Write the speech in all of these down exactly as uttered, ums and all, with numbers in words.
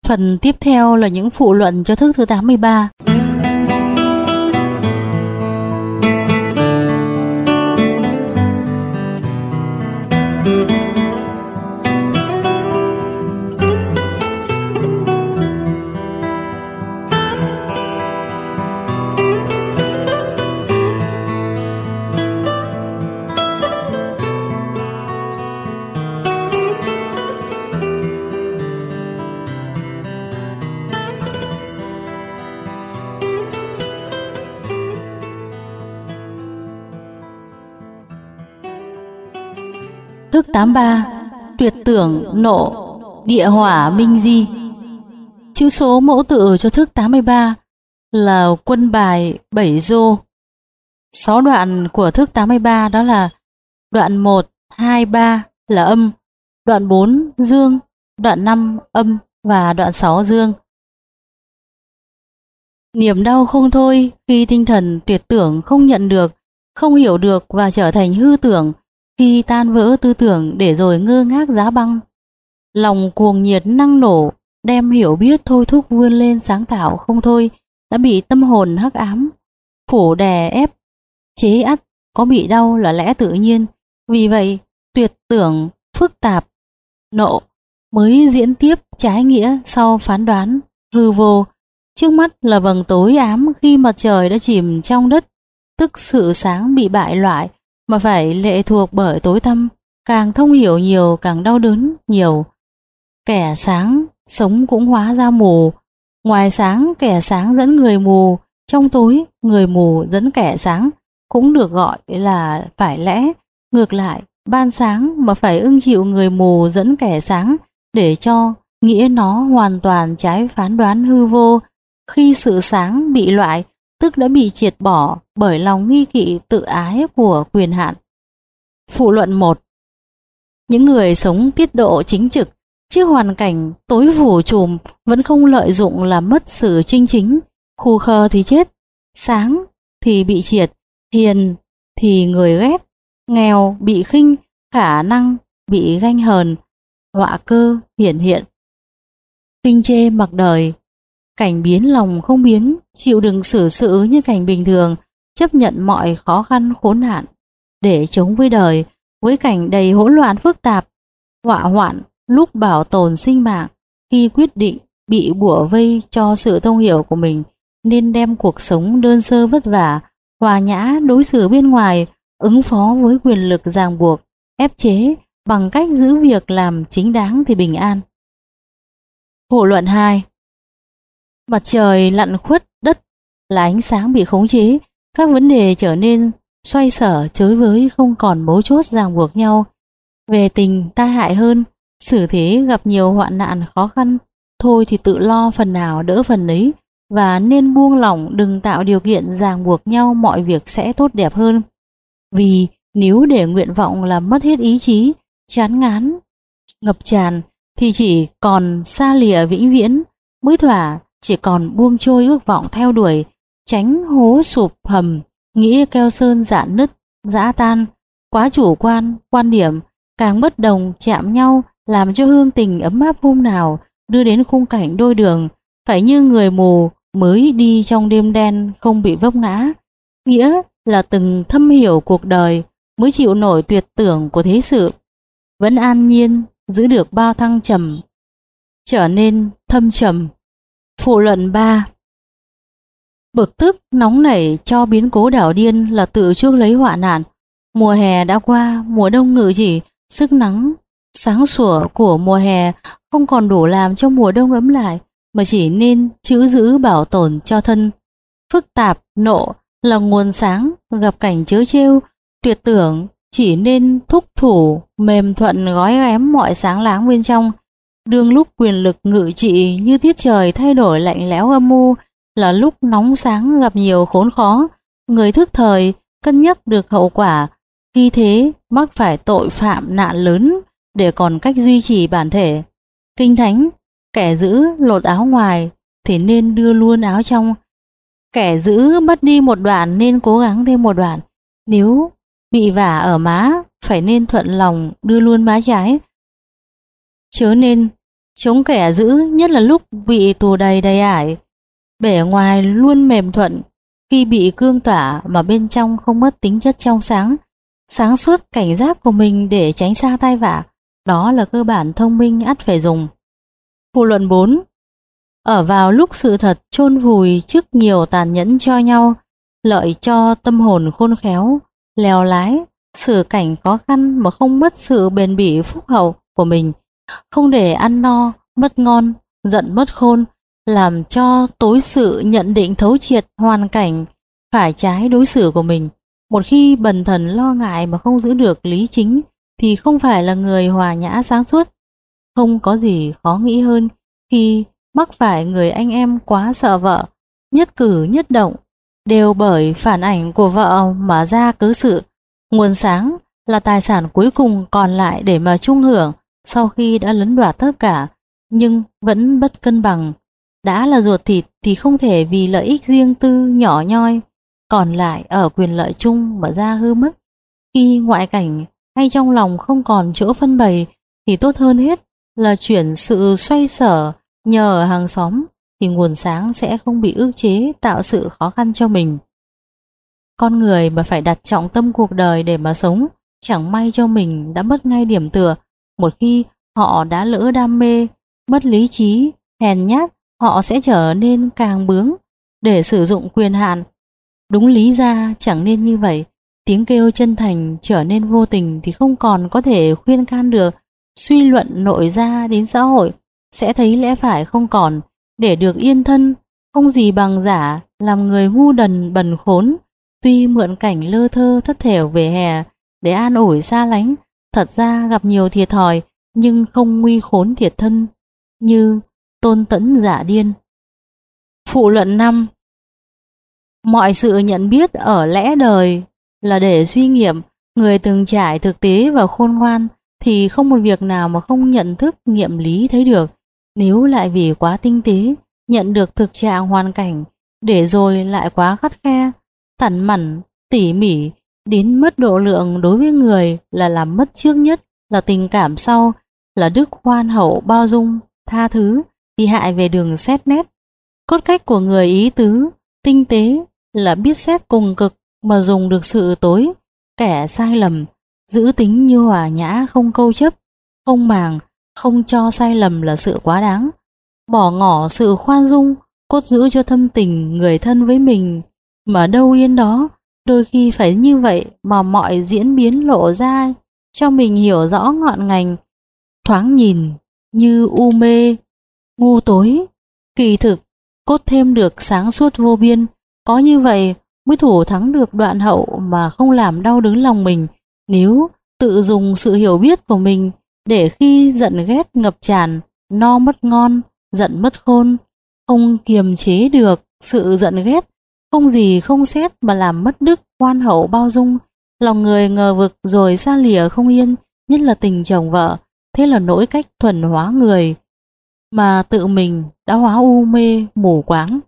Phần tiếp theo là những phụ luận cho thức thứ tám mươi ba. Thức tám mươi ba. Tuyệt tưởng nộ địa hỏa minh di. Chữ số mẫu tự cho thức tám mươi ba là quân bài bảy rô. Sáu đoạn của thức tám mươi ba đó là đoạn một, hai, ba là âm, đoạn bốn dương, đoạn năm âm và đoạn sáu dương. Niềm đau không thôi khi tinh thần tuyệt tưởng không nhận được, không hiểu được và trở thành hư tưởng, khi tan vỡ tư tưởng để rồi ngơ ngác giá băng. Lòng cuồng nhiệt năng nổ, đem hiểu biết thôi thúc vươn lên sáng tạo không thôi, đã bị tâm hồn hắc ám, phủ đè ép, chế ắt, có bị đau là lẽ tự nhiên. Vì vậy, tuyệt tưởng, phức tạp, nộ mới diễn tiếp trái nghĩa sau phán đoán, hư vô. Trước mắt là vầng tối ám khi mặt trời đã chìm trong đất, tức sự sáng bị bại loại, mà phải lệ thuộc bởi tối tăm, càng thông hiểu nhiều càng đau đớn nhiều. Kẻ sáng sống cũng hóa ra mù, ngoài sáng kẻ sáng dẫn người mù, trong tối người mù dẫn kẻ sáng, cũng được gọi là phải lẽ. Ngược lại, ban sáng mà phải ưng chịu người mù dẫn kẻ sáng, để cho nghĩa nó hoàn toàn trái phán đoán hư vô. Khi sự sáng bị loại, tức đã bị triệt bỏ bởi lòng nghi kỵ tự ái của quyền hạn. Phụ luận một. Những người sống tiết độ chính trực, trước hoàn cảnh tối phủ trùm vẫn không lợi dụng làm mất sự chinh chính, khù khờ thì chết, sáng thì bị triệt, hiền thì người ghét, nghèo bị khinh, khả năng bị ganh hờn, họa cơ hiển hiện. Khinh chê mặc đời, cảnh biến lòng không biến, chịu đựng xử sự như cảnh bình thường, chấp nhận mọi khó khăn khốn nạn để chống với đời, với cảnh đầy hỗn loạn phức tạp, họa hoạn lúc bảo tồn sinh mạng. Khi quyết định bị bủa vây cho sự thông hiểu của mình, nên đem cuộc sống đơn sơ vất vả, hòa nhã đối xử bên ngoài, ứng phó với quyền lực ràng buộc, ép chế bằng cách giữ việc làm chính đáng thì bình an. Phụ luận hai. Mặt trời lặn khuất đất là ánh sáng bị khống chế, các vấn đề trở nên xoay sở chới với, không còn mấu chốt ràng buộc nhau. Về tình tai hại hơn, xử thế gặp nhiều hoạn nạn khó khăn, thôi thì tự lo phần nào đỡ phần ấy, và nên buông lỏng, đừng tạo điều kiện ràng buộc nhau, mọi việc sẽ tốt đẹp hơn. Vì nếu để nguyện vọng làm mất hết ý chí, chán ngán, ngập tràn, thì chỉ còn xa lìa vĩnh viễn, mới thỏa chỉ còn buông trôi ước vọng theo đuổi, tránh hố sụp hầm, nghĩa keo sơn dạn nứt, giã tan. Quá chủ quan, quan điểm, càng bất đồng chạm nhau, làm cho hương tình ấm áp hôm nào đưa đến khung cảnh đôi đường, phải như người mù mới đi trong đêm đen không bị vấp ngã. Nghĩa là từng thâm hiểu cuộc đời mới chịu nổi tuyệt tưởng của thế sự, vẫn an nhiên giữ được bao thăng trầm, trở nên thâm trầm. Phụ luận ba. Bực tức nóng nảy cho biến cố đảo điên là tự chuốc lấy họa nạn. Mùa hè đã qua, mùa đông ngự chỉ, sức nắng sáng sủa của mùa hè không còn đủ làm cho mùa đông ấm lại, mà chỉ nên trữ giữ bảo tồn cho thân. Phức tạp nộ là nguồn sáng, gặp cảnh chớ trêu, tuyệt tưởng chỉ nên thúc thủ mềm thuận gói ghém mọi sáng láng bên trong. Đương lúc quyền lực ngự trị như tiết trời thay đổi lạnh lẽo âm u, là lúc nóng sáng gặp nhiều khốn khó, người thức thời cân nhắc được hậu quả, khi thế mắc phải tội phạm nạn lớn để còn cách duy trì bản thể. Kinh thánh, kẻ giữ lột áo ngoài thì nên đưa luôn áo trong, kẻ giữ mất đi một đoạn nên cố gắng thêm một đoạn, nếu bị vả ở má phải nên thuận lòng đưa luôn má trái. Chớ nên chống kẻ dữ nhất là lúc bị tù đầy đầy ải. Bề ngoài luôn mềm thuận khi bị cương tỏa mà bên trong không mất tính chất trong sáng, sáng suốt cảnh giác của mình để tránh xa tai vạ. Đó là cơ bản thông minh ắt phải dùng. Phụ luận bốn. Ở vào lúc sự thật chôn vùi trước nhiều tàn nhẫn cho nhau, lợi cho tâm hồn khôn khéo, lèo lái, xử cảnh khó khăn mà không mất sự bền bỉ phúc hậu của mình, không để ăn no, mất ngon, giận mất khôn, làm cho tối sự nhận định thấu triệt hoàn cảnh phải trái đối xử của mình. Một khi bần thần lo ngại mà không giữ được lý chính thì không phải là người hòa nhã sáng suốt. Không có gì khó nghĩ hơn khi mắc phải người anh em quá sợ vợ, nhất cử nhất động đều bởi phản ảnh của vợ mà ra cớ sự. Nguồn sáng là tài sản cuối cùng còn lại để mà chung hưởng sau khi đã lấn đoạt tất cả, nhưng vẫn bất cân bằng. Đã là ruột thịt thì không thể vì lợi ích riêng tư nhỏ nhoi còn lại ở quyền lợi chung mà ra hư mất. Khi ngoại cảnh hay trong lòng không còn chỗ phân bày thì tốt hơn hết là chuyển sự xoay sở nhờ ở hàng xóm, thì nguồn sáng sẽ không bị ức chế tạo sự khó khăn cho mình. Con người mà phải đặt trọng tâm cuộc đời để mà sống, chẳng may cho mình đã mất ngay điểm tựa. Một khi họ đã lỡ đam mê, mất lý trí, hèn nhát, họ sẽ trở nên càng bướng để sử dụng quyền hạn. Đúng lý ra chẳng nên như vậy. Tiếng kêu chân thành trở nên vô tình thì không còn có thể khuyên can được. Suy luận nội ra đến xã hội sẽ thấy lẽ phải không còn. Để được yên thân, không gì bằng giả làm người ngu đần bần khốn. Tuy mượn cảnh lơ thơ thất thểu về hè để an ủi xa lánh, thật ra gặp nhiều thiệt thòi nhưng không nguy khốn thiệt thân, như Tôn Tẫn giả điên. Phụ luận năm. Mọi sự nhận biết ở lẽ đời là để suy nghiệm. Người từng trải thực tế và khôn ngoan thì không một việc nào mà không nhận thức nghiệm lý thấy được. Nếu lại vì quá tinh tế, nhận được thực trạng hoàn cảnh, để rồi lại quá khắt khe, tản mẩn, tỉ mỉ, đến mất độ lượng đối với người là làm mất trước nhất là tình cảm, sau là đức khoan hậu bao dung, tha thứ, thì hại về đường xét nét. Cốt cách của người ý tứ, tinh tế là biết xét cùng cực mà dùng được sự tối, kẻ sai lầm, giữ tính như hòa nhã không câu chấp, không màng, không cho sai lầm là sự quá đáng. Bỏ ngỏ sự khoan dung, cốt giữ cho thâm tình người thân với mình, mà đâu yên đó. Đôi khi phải như vậy mà mọi diễn biến lộ ra cho mình hiểu rõ ngọn ngành. Thoáng nhìn như u mê, ngu tối, kỳ thực cốt thêm được sáng suốt vô biên. Có như vậy mới thủ thắng được đoạn hậu mà không làm đau đớn lòng mình. Nếu tự dùng sự hiểu biết của mình để khi giận ghét ngập tràn, no mất ngon, giận mất khôn, không kiềm chế được sự giận ghét, không gì không xét mà làm mất đức khoan hậu bao dung, lòng người ngờ vực rồi xa lìa không yên, nhất là tình chồng vợ. Thế là nỗi cách thuần hóa người mà tự mình đã hóa u mê mù quáng.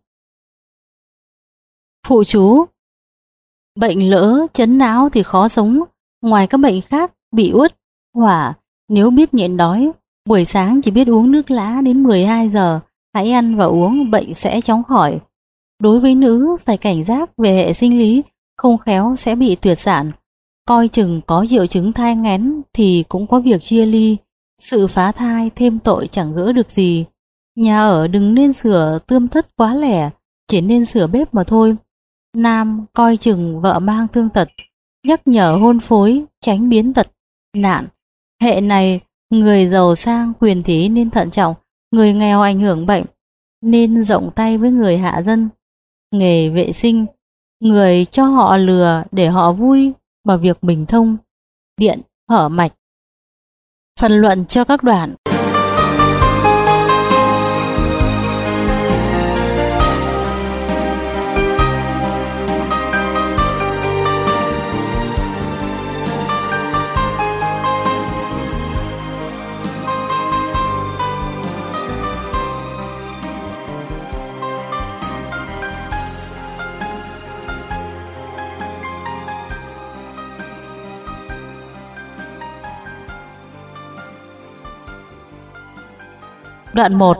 Phụ chú. Bệnh lỡ chấn não thì khó sống. Ngoài các bệnh khác, bị uất, hỏa, nếu biết nhịn đói, buổi sáng chỉ biết uống nước lã đến mười hai giờ, hãy ăn và uống, bệnh sẽ chóng khỏi. Đối với nữ phải cảnh giác về hệ sinh lý, không khéo sẽ bị tuyệt sản. Coi chừng có triệu chứng thai nghén thì cũng có việc chia ly. Sự phá thai thêm tội chẳng gỡ được gì. Nhà ở đừng nên sửa tươm thất quá lẻ, chỉ nên sửa bếp mà thôi. Nam coi chừng vợ mang thương tật, nhắc nhở hôn phối, tránh biến tật, nạn. Hệ này, người giàu sang quyền thế nên thận trọng, người nghèo ảnh hưởng bệnh, nên rộng tay với người hạ dân. Nghề vệ sinh, người cho họ lừa để họ vui mà việc mình thông, điện, hở mạch. Phần luận cho các đoạn. Đoạn một.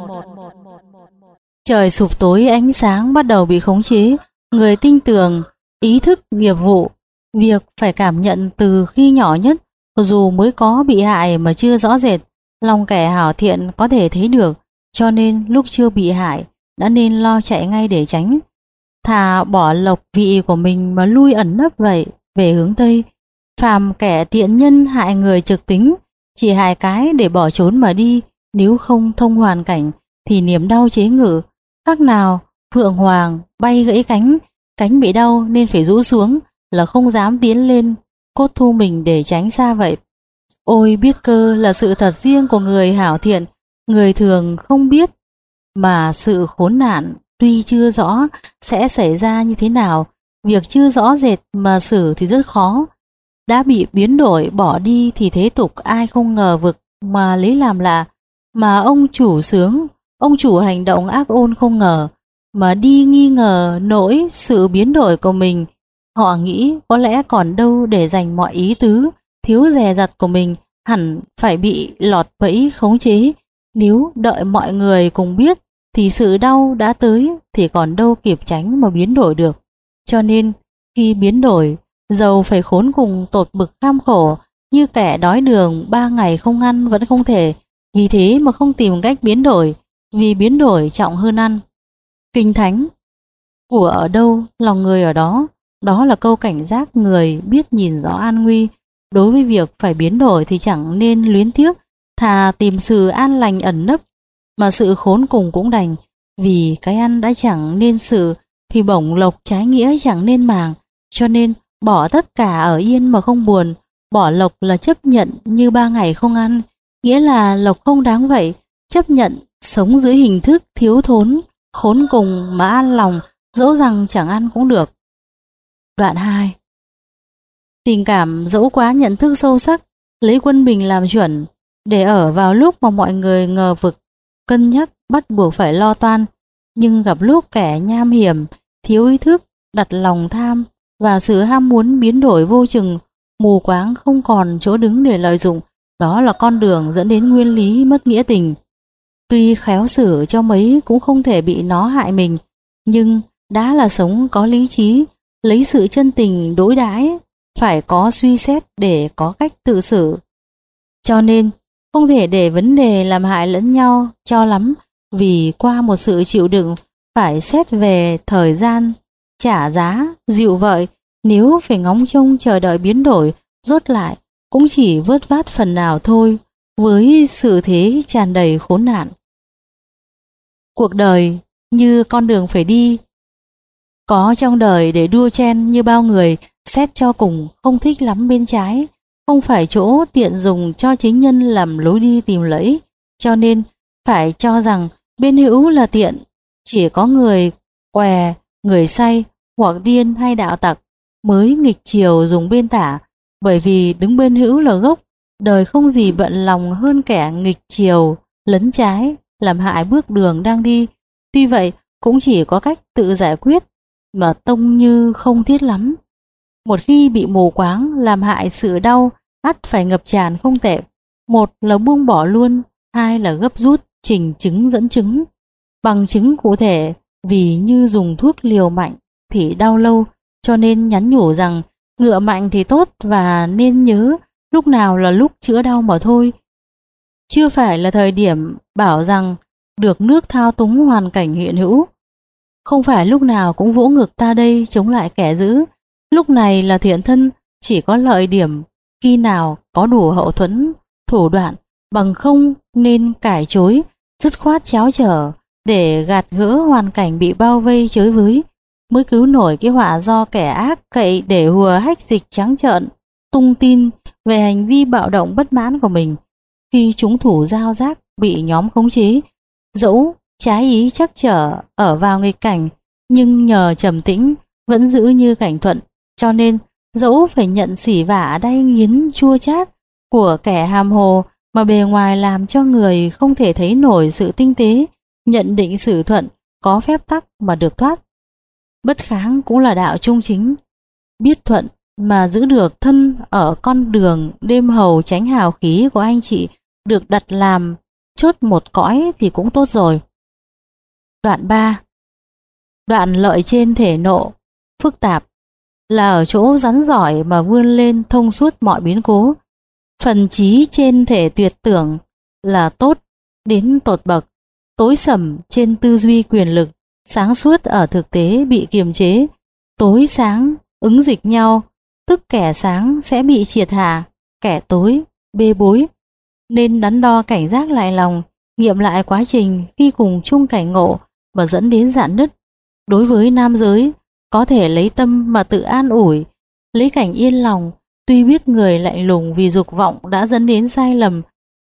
Trời sụp tối, ánh sáng bắt đầu bị khống chế, người tinh tường, ý thức nghiệp vụ, việc phải cảm nhận từ khi nhỏ nhất, dù mới có bị hại mà chưa rõ rệt, lòng kẻ hảo thiện có thể thấy được, cho nên lúc chưa bị hại đã nên lo chạy ngay để tránh. Thà bỏ lộc vị của mình mà lui ẩn nấp vậy về hướng Tây. Phàm kẻ tiện nhân hại người trực tính, chỉ hại cái để bỏ trốn mà đi, nếu không thông hoàn cảnh thì niềm đau chế ngự, khác nào phượng hoàng bay gãy cánh, cánh bị đau nên phải rũ xuống, là không dám tiến lên, cốt thu mình để tránh xa vậy. Ôi biết cơ là sự thật riêng của người hảo thiện, người thường không biết, mà sự khốn nạn tuy chưa rõ sẽ xảy ra như thế nào, việc chưa rõ rệt mà xử thì rất khó. Đã bị biến đổi bỏ đi thì thế tục ai không ngờ vực mà lấy làm lạ, mà ông chủ sướng, ông chủ hành động ác ôn không ngờ, mà đi nghi ngờ nỗi sự biến đổi của mình. Họ nghĩ có lẽ còn đâu để dành mọi ý tứ, thiếu dè dặt của mình hẳn phải bị lọt bẫy khống chế. Nếu đợi mọi người cùng biết thì sự đau đã tới thì còn đâu kịp tránh mà biến đổi được. Cho nên khi biến đổi, dầu phải khốn cùng tột bực kham khổ, như kẻ đói đường ba ngày không ăn vẫn không thể, vì thế mà không tìm cách biến đổi, vì biến đổi trọng hơn ăn. Kinh thánh: của ở đâu lòng người ở đó, đó là câu cảnh giác người biết nhìn rõ an nguy. Đối với việc phải biến đổi thì chẳng nên luyến tiếc, thà tìm sự an lành ẩn nấp, mà sự khốn cùng cũng đành, vì cái ăn đã chẳng nên sự thì bổng lộc trái nghĩa chẳng nên màng. Cho nên bỏ tất cả ở yên mà không buồn, bỏ lộc là chấp nhận như ba ngày không ăn, nghĩa là lộc không đáng vậy, chấp nhận sống dưới hình thức thiếu thốn, khốn cùng mà an lòng, dẫu rằng chẳng ăn cũng được. Đoạn hai. Tình cảm dẫu quá nhận thức sâu sắc, lấy quân bình làm chuẩn, để ở vào lúc mà mọi người ngờ vực, cân nhắc bắt buộc phải lo toan, nhưng gặp lúc kẻ nham hiểm, thiếu ý thức, đặt lòng tham và sự ham muốn biến đổi vô chừng, mù quáng không còn chỗ đứng để lợi dụng, đó là con đường dẫn đến nguyên lý mất nghĩa tình. Tuy khéo xử cho mấy cũng không thể bị nó hại mình, nhưng đã là sống có lý trí, lấy sự chân tình đối đãi, phải có suy xét để có cách tự xử. Cho nên không thể để vấn đề làm hại lẫn nhau cho lắm, vì qua một sự chịu đựng phải xét về thời gian, trả giá, dịu vợi. Nếu phải ngóng trông chờ đợi biến đổi, rốt lại cũng chỉ vớt vát phần nào thôi, với sự thế tràn đầy khốn nạn. Cuộc đời như con đường phải đi, có trong đời để đua chen như bao người, xét cho cùng không thích lắm bên trái, không phải chỗ tiện dùng cho chính nhân làm lối đi tìm lợi ích, cho nên phải cho rằng bên hữu là tiện. Chỉ có người què, người say hoặc điên hay đạo tặc mới nghịch chiều dùng bên tả, bởi vì đứng bên hữu là gốc, đời không gì bận lòng hơn kẻ nghịch chiều lấn trái làm hại bước đường đang đi. Tuy vậy cũng chỉ có cách tự giải quyết, mà tông như không thiết lắm. Một khi bị mù quáng làm hại sự đau, ắt phải ngập tràn không tệ. Một là buông bỏ luôn, hai là gấp rút trình chứng dẫn chứng, bằng chứng cụ thể. Vì như dùng thuốc liều mạnh thì đau lâu, cho nên nhắn nhủ rằng ngựa mạnh thì tốt, và nên nhớ lúc nào là lúc chữa đau mà thôi. Chưa phải là thời điểm bảo rằng được nước thao túng hoàn cảnh hiện hữu. Không phải lúc nào cũng vỗ ngực ta đây chống lại kẻ dữ. Lúc này là thiện thân, chỉ có lợi điểm khi nào có đủ hậu thuẫn, thủ đoạn, bằng không nên cải chối, dứt khoát cháo trở, để gạt gỡ hoàn cảnh bị bao vây chới với, mới cứu nổi cái họa do kẻ ác cậy để hùa hách dịch trắng trợn, tung tin về hành vi bạo động bất mãn của mình. Khi chúng thủ giao giác bị nhóm khống chế, dẫu trái ý chắc trở ở vào nghịch cảnh, nhưng nhờ trầm tĩnh vẫn giữ như cảnh thuận. Cho nên dẫu phải nhận sỉ vả đay nghiến chua chát của kẻ hàm hồ, mà bề ngoài làm cho người không thể thấy nổi sự tinh tế, nhận định xử thuận, có phép tắc mà được thoát. Bất kháng cũng là đạo trung chính. Biết thuận mà giữ được thân ở con đường đêm hầu tránh hào khí của anh chị được đặt làm chốt một cõi thì cũng tốt rồi. Đoạn ba. Đoạn lợi trên thể nộ, phức tạp, là ở chỗ rắn giỏi mà vươn lên thông suốt mọi biến cố. Phần trí trên thể tuyệt tưởng là tốt đến tột bậc, tối sầm trên tư duy quyền lực, sáng suốt ở thực tế bị kiềm chế, tối sáng ứng dịch nhau, tức kẻ sáng sẽ bị triệt hạ, kẻ tối bê bối. Nên đắn đo cảnh giác lại lòng, nghiệm lại quá trình khi cùng chung cảnh ngộ mà dẫn đến rạn nứt. Đối với nam giới, có thể lấy tâm mà tự an ủi, lấy cảnh yên lòng, tuy biết người lạnh lùng vì dục vọng đã dẫn đến sai lầm,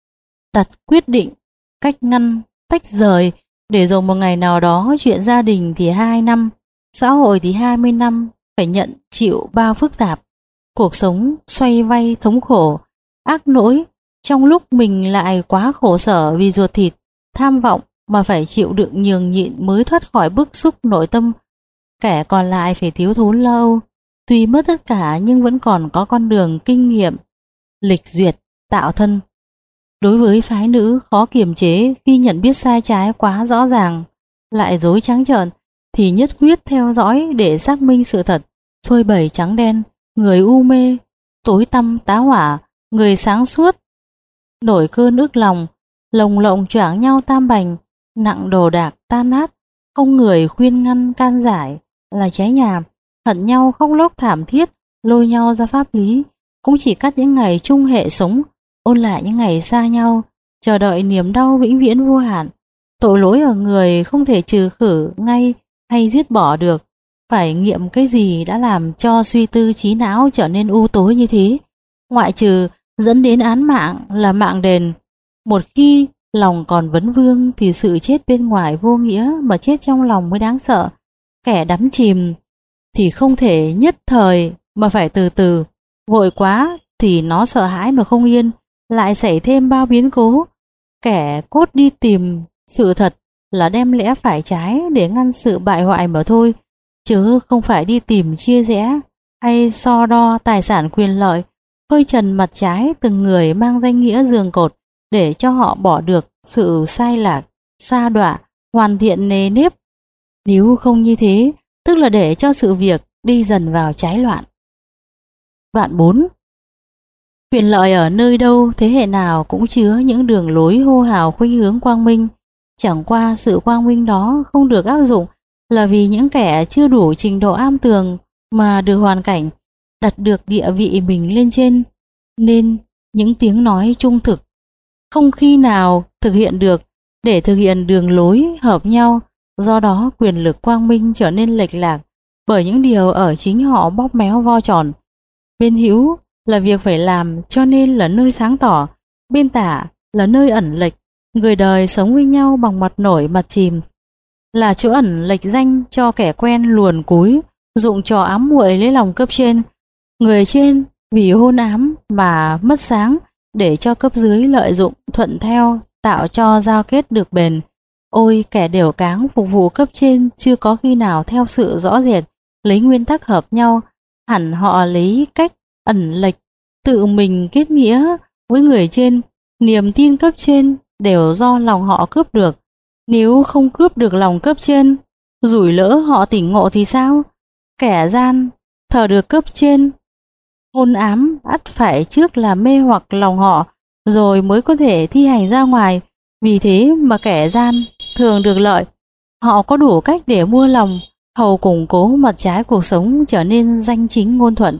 đặt quyết định cách ngăn tách rời, để rồi một ngày nào đó chuyện gia đình thì hai năm, xã hội thì hai mươi năm phải nhận chịu bao phức tạp, cuộc sống xoay vay thống khổ, ác nỗi, trong lúc mình lại quá khổ sở vì ruột thịt, tham vọng mà phải chịu đựng nhường nhịn mới thoát khỏi bức xúc nội tâm. Kẻ còn lại phải thiếu thốn lo âu, tuy mất tất cả nhưng vẫn còn có con đường kinh nghiệm, lịch duyệt, tạo thân. Đối với phái nữ khó kiềm chế khi nhận biết sai trái quá rõ ràng, lại dối trắng trợn, thì nhất quyết theo dõi để xác minh sự thật, phơi bày trắng đen, người u mê, tối tăm tá hỏa, người sáng suốt, nổi cơn ức lòng, lồng lộng choảng nhau tam bành, nặng đồ đạc tan nát, không người khuyên ngăn can giải, là cháy nhà, hận nhau khóc lóc thảm thiết, lôi nhau ra pháp lý, cũng chỉ cắt những ngày chung hệ sống, ôn lại những ngày xa nhau, chờ đợi niềm đau vĩnh viễn vô hạn. Tội lỗi ở người không thể trừ khử ngay hay giết bỏ được, phải nghiệm cái gì đã làm cho suy tư trí não trở nên u tối như thế, ngoại trừ dẫn đến án mạng là mạng đền. Một khi lòng còn vấn vương thì sự chết bên ngoài vô nghĩa, mà chết trong lòng mới đáng sợ. Kẻ đắm chìm thì không thể nhất thời mà phải từ từ, vội quá thì nó sợ hãi mà không yên, lại xảy thêm bao biến cố. Kẻ cốt đi tìm sự thật là đem lẽ phải trái để ngăn sự bại hoại mà thôi, chứ không phải đi tìm chia rẽ hay so đo tài sản quyền lợi, phơi trần mặt trái từng người mang danh nghĩa giường cột để cho họ bỏ được sự sai lạc, sa đọa, hoàn thiện nề nếp. Nếu không như thế, tức là để cho sự việc đi dần vào trái loạn. Đoạn bốn. Quyền lợi ở nơi đâu, thế hệ nào cũng chứa những đường lối hô hào khuynh hướng quang minh. Chẳng qua sự quang minh đó không được áp dụng là vì những kẻ chưa đủ trình độ am tường mà được hoàn cảnh đặt được địa vị mình lên trên, nên những tiếng nói trung thực không khi nào thực hiện được để thực hiện đường lối hợp nhau. Do đó quyền lực quang minh trở nên lệch lạc bởi những điều ở chính họ bóp méo vo tròn. Bên hữu là việc phải làm cho nên là nơi sáng tỏ, bên tả là nơi ẩn lệch. Người đời sống với nhau bằng mặt nổi mặt chìm, là chỗ ẩn lệch danh cho kẻ quen luồn cúi, dụng trò ám muội lấy lòng cấp trên. Người trên vì hôn ám mà mất sáng, để cho cấp dưới lợi dụng thuận theo, tạo cho giao kết được bền. Ôi kẻ đều cáng phục vụ cấp trên chưa có khi nào theo sự rõ rệt, lấy nguyên tắc hợp nhau, hẳn họ lấy cách ẩn lệch, tự mình kết nghĩa với người trên. Niềm tin cấp trên đều do lòng họ cướp được. Nếu không cướp được lòng cấp trên, rủi lỡ họ tỉnh ngộ thì sao? Kẻ gian thờ được cấp trên hôn ám ắt phải trước là mê hoặc lòng họ, rồi mới có thể thi hành ra ngoài. Vì thế mà kẻ gian thường được lợi, họ có đủ cách để mua lòng, hầu củng cố mặt trái cuộc sống trở nên danh chính ngôn thuận.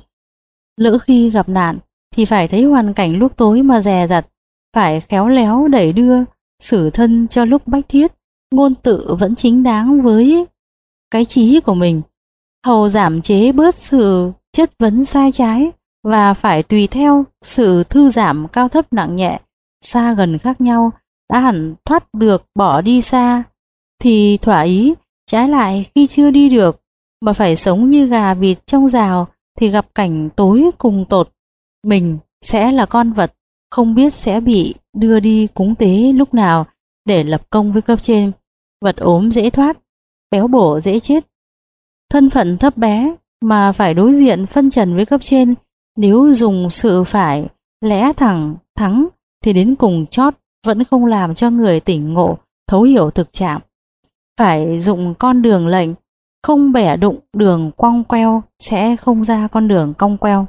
Lỡ khi gặp nạn thì phải thấy hoàn cảnh lúc tối mà dè dặt, phải khéo léo đẩy đưa, xử thân cho lúc bách thiết, ngôn tự vẫn chính đáng với cái trí của mình, hầu giảm chế bớt sự chất vấn sai trái, và phải tùy theo sự thư giảm cao thấp nặng nhẹ, xa gần khác nhau. Đã hẳn thoát được bỏ đi xa thì thỏa ý, trái lại khi chưa đi được mà phải sống như gà vịt trong rào thì gặp cảnh tối cùng tột. Mình sẽ là con vật không biết sẽ bị đưa đi cúng tế lúc nào để lập công với cấp trên. Vật ốm dễ thoát, béo bổ dễ chết. Thân phận thấp bé mà phải đối diện phân trần với cấp trên, nếu dùng sự phải lẽ thẳng thắng thì đến cùng chót vẫn không làm cho người tỉnh ngộ, thấu hiểu thực trạng. Phải dụng con đường lệnh, không bẻ đụng đường cong queo, sẽ không ra con đường cong queo.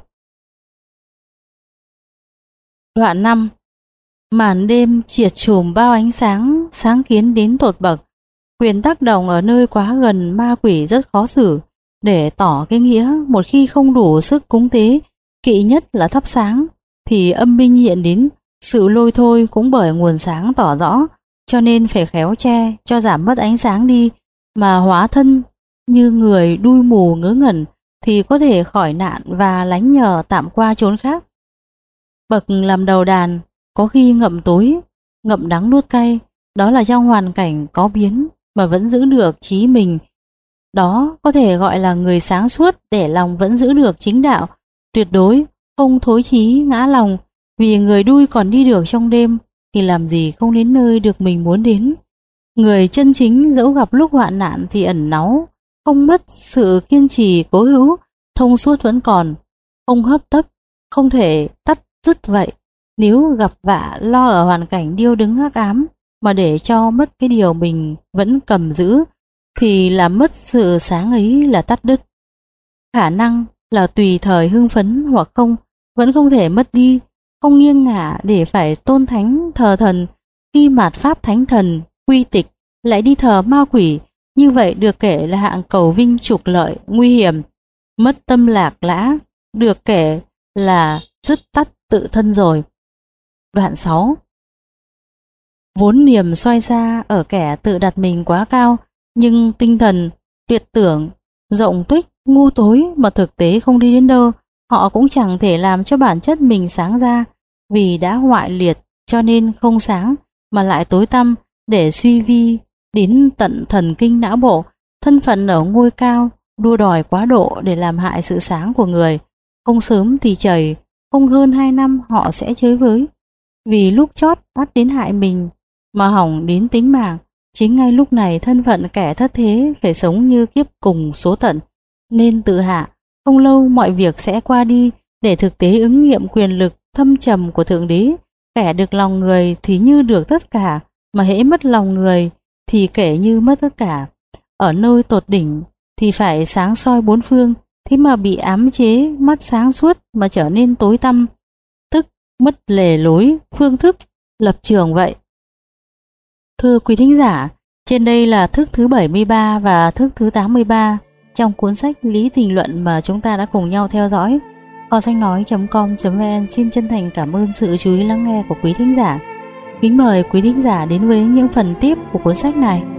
Đoạn năm. Màn đêm triệt trùm bao ánh sáng, sáng kiến đến tột bậc. Quyền tác động ở nơi quá gần ma quỷ rất khó xử. Để tỏ cái nghĩa, một khi không đủ sức cúng tế, kỵ nhất là thắp sáng, thì âm binh hiện đến, sự lôi thôi cũng bởi nguồn sáng tỏ rõ, cho nên phải khéo che cho giảm mất ánh sáng đi, mà hóa thân như người đui mù ngớ ngẩn thì có thể khỏi nạn và lánh nhờ tạm qua chốn khác. Bậc làm đầu đàn có khi ngậm tối, ngậm đắng nuốt cay, đó là trong hoàn cảnh có biến mà vẫn giữ được trí mình. Đó có thể gọi là người sáng suốt, để lòng vẫn giữ được chính đạo, tuyệt đối không thối chí ngã lòng. Vì người đui còn đi được trong đêm thì làm gì không đến nơi được mình muốn đến. Người chân chính dẫu gặp lúc hoạn nạn thì ẩn náu, không mất sự kiên trì cố hữu, thông suốt vẫn còn, không hấp tấp, không thể tắt dứt vậy. Nếu gặp vạ lo ở hoàn cảnh điêu đứng hắc ám mà để cho mất cái điều mình vẫn cầm giữ, thì làm mất sự sáng ấy là tắt đứt. Khả năng là tùy thời hưng phấn hoặc không, vẫn không thể mất đi, không nghiêng ngả để phải tôn thánh thờ thần, khi mạt pháp thánh thần quy tịch lại đi thờ ma quỷ, như vậy được kể là hạng cầu vinh trục lợi nguy hiểm, mất tâm lạc lã, được kể là dứt tắt tự thân rồi. Đoạn sáu. Vốn niềm xoay xa ở kẻ tự đặt mình quá cao, nhưng tinh thần tuyệt tưởng rộng tuếch ngu tối mà thực tế không đi đến đâu, họ cũng chẳng thể làm cho bản chất mình sáng ra, vì đã hoại liệt cho nên không sáng mà lại tối tăm, để suy vi đến tận thần kinh não bộ. Thân phận ở ngôi cao, đua đòi quá độ để làm hại sự sáng của người. Không sớm thì chời, không hơn hai năm họ sẽ chơi với. Vì lúc chót bắt đến hại mình mà hỏng đến tính mạng. Chính ngay lúc này thân phận kẻ thất thế phải sống như kiếp cùng số tận, nên tự hạ. Không lâu mọi việc sẽ qua đi, để thực tế ứng nghiệm quyền lực thâm trầm của Thượng Đế. Kẻ được lòng người thì như được tất cả, mà hễ mất lòng người thì kể như mất tất cả. Ở nơi tột đỉnh thì phải sáng soi bốn phương, thế mà bị ám chế, mắt sáng suốt mà trở nên tối tăm, tức mất lề lối, phương thức, lập trường vậy. Thưa quý thính giả, trên đây là thức thứ bảy mươi ba và thức thứ tám mươi ba trong cuốn sách Lý Tình Luận mà chúng ta đã cùng nhau theo dõi. Kho sách nói chấm com chấm vn xin chân thành cảm ơn sự chú ý lắng nghe của quý thính giả. Kính mời quý thính giả đến với những phần tiếp của cuốn sách này.